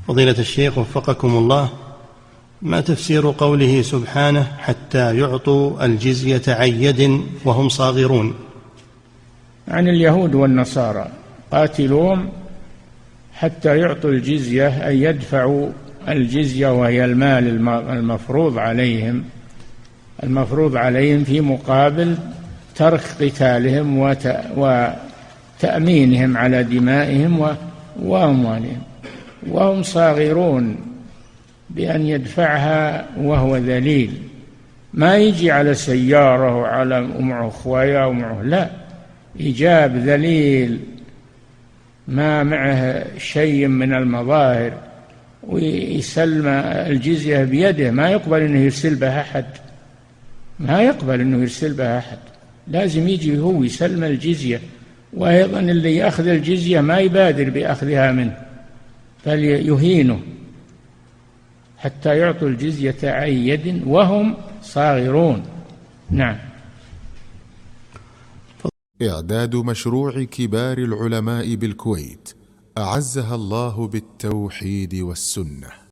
فضيلة الشيخ وفقكم الله، ما تفسير قوله سبحانه حتى يعطوا الجزية عن يد وهم صاغرون؟ عن اليهود والنصارى قاتلوهم حتى يعطوا الجزية، أن يدفعوا الجزية وهي المال المفروض عليهم في مقابل ترك قتالهم وتأمينهم على دمائهم وأموالهم، وهم صاغرون، بأن يدفعها وهو ذليل، ما يجي على سيارة وعلى معه خويا ومعه، لا، إجاب ذليل ما معه شيء من المظاهر، ويسلم الجزية بيده، ما يقبل أنه يرسل بها أحد، لازم يجي هو يسلم الجزية. وأيضا اللي يأخذ الجزية ما يبادر بأخذها منه، بل يهينه حتى يعطوا الجزية عن يد وهم صاغرون. نعم. إعداد مشروع كبار العلماء بالكويت أعزها الله بالتوحيد والسنة.